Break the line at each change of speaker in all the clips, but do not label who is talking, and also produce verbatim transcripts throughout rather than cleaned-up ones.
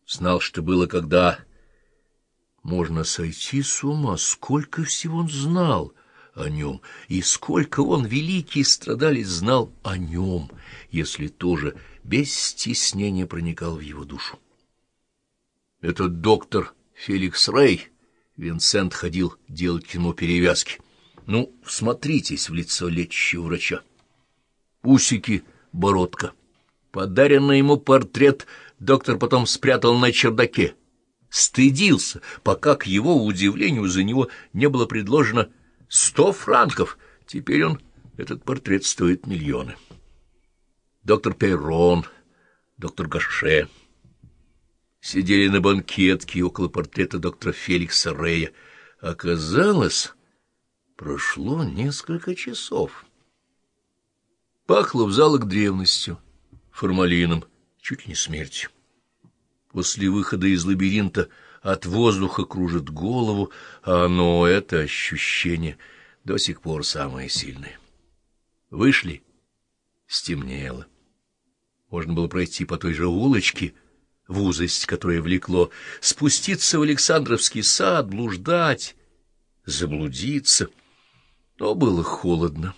Знал, что было, когда... Можно сойти с ума, сколько всего он знал о нем, и сколько он, великий страдалец, знал о нем, если тоже без стеснения проникал в его душу. Этот доктор Феликс Рей, Винсент ходил делать ему перевязки. Ну, смотритесь в лицо лечащего врача. Усики, бородка. Подаренный ему портрет доктор потом спрятал на чердаке. Стыдился, пока, к его удивлению, за него не было предложено сто франков. Теперь он, этот портрет, стоит миллионы. Доктор Перрон, доктор Гаше сидели на банкетке около портрета доктора Феликса Рея. Оказалось, прошло несколько часов. Пахло в залах древностью, формалином, чуть ли не смертью. После выхода из лабиринта от воздуха кружит голову, а оно, это ощущение, до сих пор самое сильное. Вышли, стемнело. Можно было пройти по той же улочке, в узость, которая влекло, спуститься в Александровский сад, блуждать, заблудиться. Но было холодно.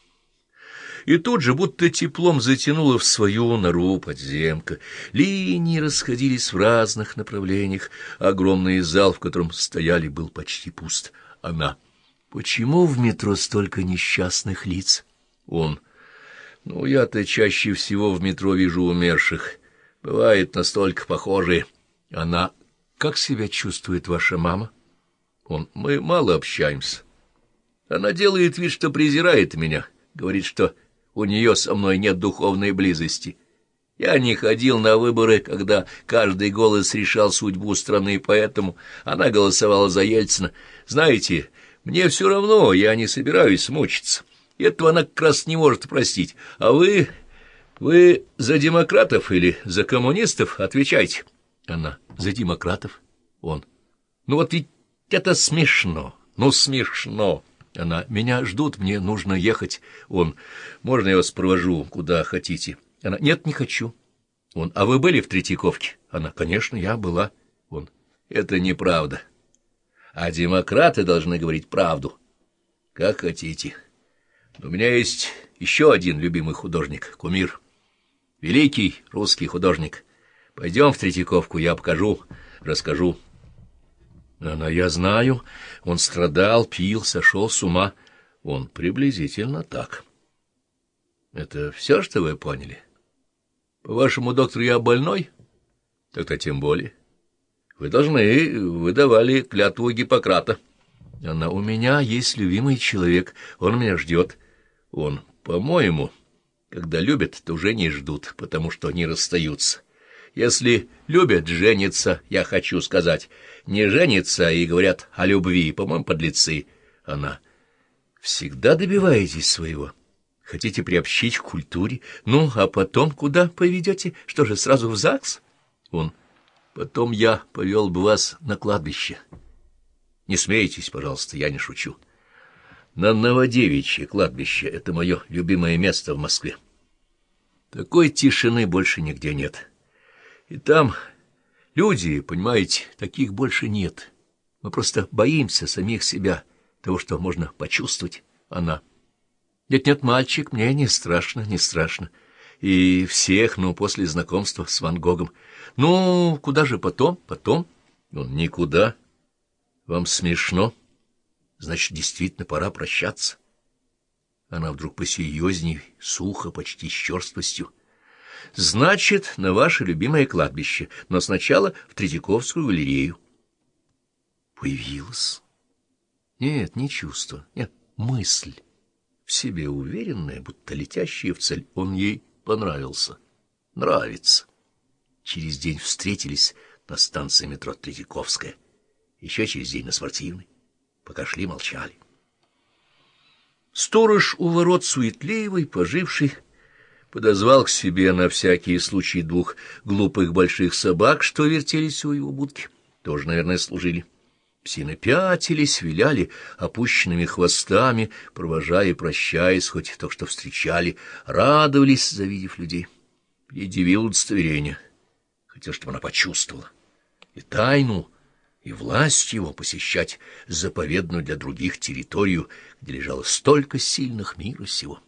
И тут же будто теплом затянуло в свою нору подземка. Линии расходились в разных направлениях. Огромный зал, в котором стояли, был почти пуст. Она. Почему в метро столько несчастных лиц? Он. Ну, я-то чаще всего в метро вижу умерших. Бывает настолько похожие. Она. Как себя чувствует ваша мама? Он. Мы мало общаемся. Она делает вид, что презирает меня. Говорит, что у нее со мной нет духовной близости. Я не ходил на выборы, когда каждый голос решал судьбу страны, поэтому она голосовала за Ельцина. Знаете, мне все равно, я не собираюсь мучиться. Этого она как раз не может простить. А вы... вы за демократов или за коммунистов? Отвечайте. Она. За демократов. Он. Ну вот ведь это смешно. Ну смешно. Она. Меня ждут, мне нужно ехать. Он. Можно я вас провожу, куда хотите? Она. Нет, не хочу. Он. А вы были в Третьяковке? Она. Конечно, я была. Он. Это неправда. А демократы должны говорить правду. Как хотите. У меня есть еще один любимый художник, кумир. Великий русский художник. Пойдем в Третьяковку, я покажу, расскажу. Она, я знаю, он страдал, пил, сошел с ума. Он приблизительно так. Это все, что вы поняли? По-вашему, доктор, я больной? Тогда тем более. Вы должны, вы давали клятву Гиппократа. Она, у меня есть любимый человек, он меня ждет. Он, по-моему, когда любят, то уже не ждут, потому что не расстаются. Если любят, женятся, я хочу сказать, не женятся и говорят о любви, по-моему, подлецы. Она, всегда добиваетесь своего. Хотите приобщить к культуре? Ну, а потом куда поведете? Что же, сразу в ЗАГС? Он, потом я повел бы вас на кладбище. Не смейтесь, пожалуйста, я не шучу. На Новодевичье кладбище — это мое любимое место в Москве. Такой тишины больше нигде нет. И там люди, понимаете, таких больше нет. Мы просто боимся самих себя, того, что можно почувствовать. Она. Нет-нет, мальчик, мне не страшно, не страшно. И всех, ну, после знакомства с Ван Гогом. Ну, куда же потом, потом? Он, никуда. Вам смешно? Значит, действительно пора прощаться. Она вдруг посерьезней, сухо, почти с черствостью. Значит, на ваше любимое кладбище, но сначала в Третьяковскую галерею. Появилась. Нет, не чувство, нет, мысль. В себе уверенная, будто летящая в цель. Он ей понравился. Нравится. Через день встретились на станции метро Третьяковская. Еще через день на Спортивной. Пока шли, молчали. Сторож у ворот суетливый, поживший, подозвал к себе на всякий случай двух глупых больших собак, что вертелись у его будки. Тоже, наверное, служили. Псины пятились, виляли опущенными хвостами, провожая и прощаясь, хоть только что встречали, радовались, завидев людей. Предъявил удостоверение. Хотел, чтобы она почувствовала. и тайну, и власть его посещать заповедную для других территорию, где лежало столько сильных мира сего.